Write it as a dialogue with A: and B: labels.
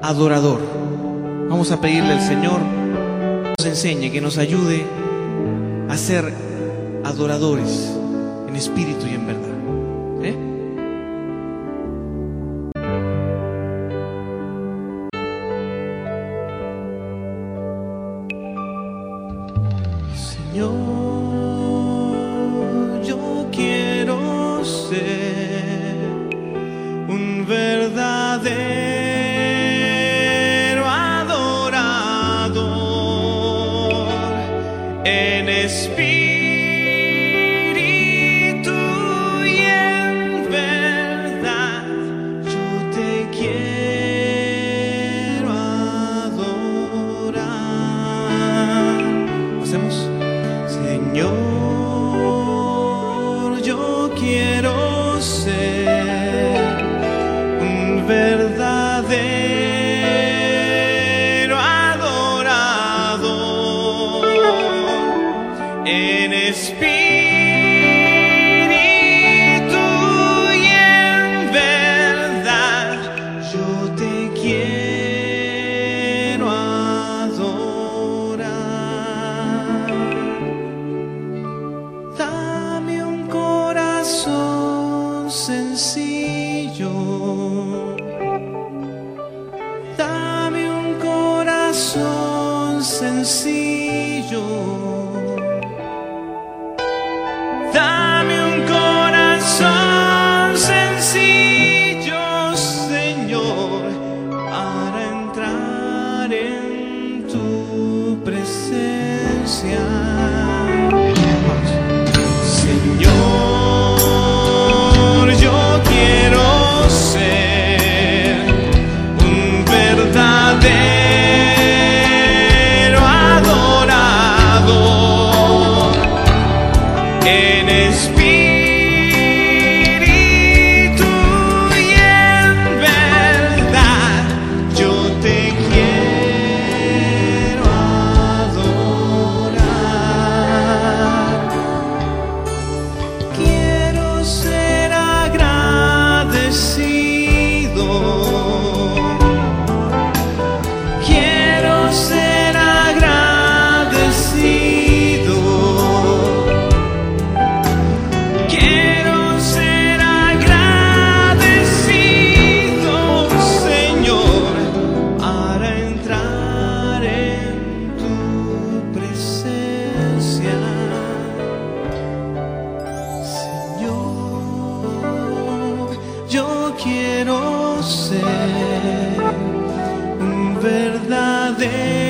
A: adorador. Vamos a pedirle al Señor que nos enseñe, que nos ayude a ser adoradores en espíritu y en verdad. Señor, yo quiero ser un verdadero adorador en espíritu y en verdad. Yo te quiero adorar. ¿Hacemos? Señor, yo quiero ser un verdadero adorador en espíritu y en verdad. Yo te quiero adorar. Dame un corazón sencillo, dame un corazón sencillo, dame un corazón sencillo, Señor, para entrar en tu presencia. Señor, yo quiero ser un verdadero adorador en espíritu y en verdad. Yo te quiero adorar. Quiero ser agradecido. Quiero ser agradecido. Quiero ser agradecido, Señor, para entrar en tu presencia. Señor, yo quiero ser un verdadero